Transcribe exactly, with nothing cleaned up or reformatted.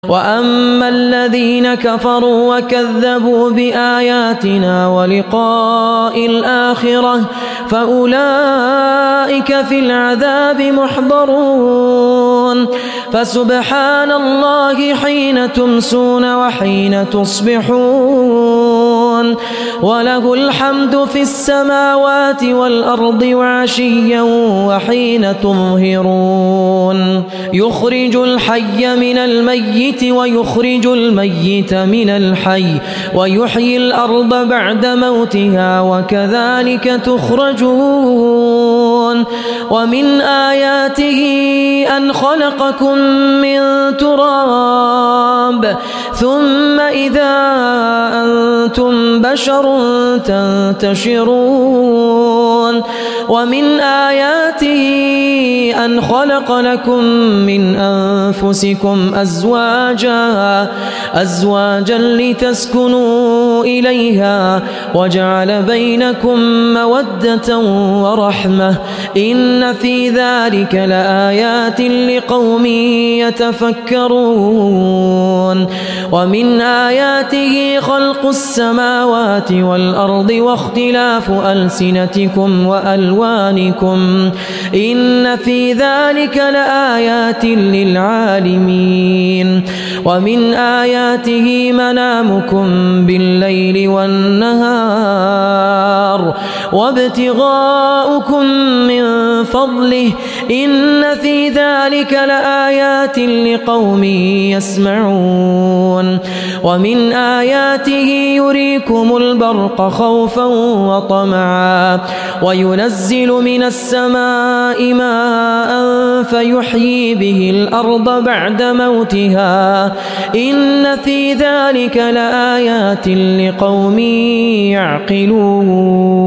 وأما الذين كفروا وكذبوا بآياتنا ولقاء الآخرة فأولئك في العذاب محضرون فسبحان الله حين تمسون وحين تصبحون وله الحمد في السماوات والأرض وعشيا وحين تظهرون يخرج الحي من الميت ويخرج الميت من الحي ويحيي الأرض بعد موتها وكذلك تخرجون ومن آياته أن خلقكم من تراب ثم إذا أنتم بشر تنتشرون ومن آياته أن خلق لكم من أنفسكم أزواجا أزواجا لتسكنوا إليها وجعل بينكم مودة ورحمة إن في ذلك لآيات لقوم يتفكرون ومن آياته خلق السماوات والأرض واختلاف ألسنتكم وألوانكم إن في ذلك لآيات للعالمين ومن آياته منامكم بالليل والنهار وابتغاؤكم من فضله إن في ذلك لآيات لقوم يسمعون ومن آياته يريكم البرق خوفا وطمعا وينزل من السماء ماء فيحيي به الأرض بعد موتها إن في ذلك لآيات لقوم يعقلون.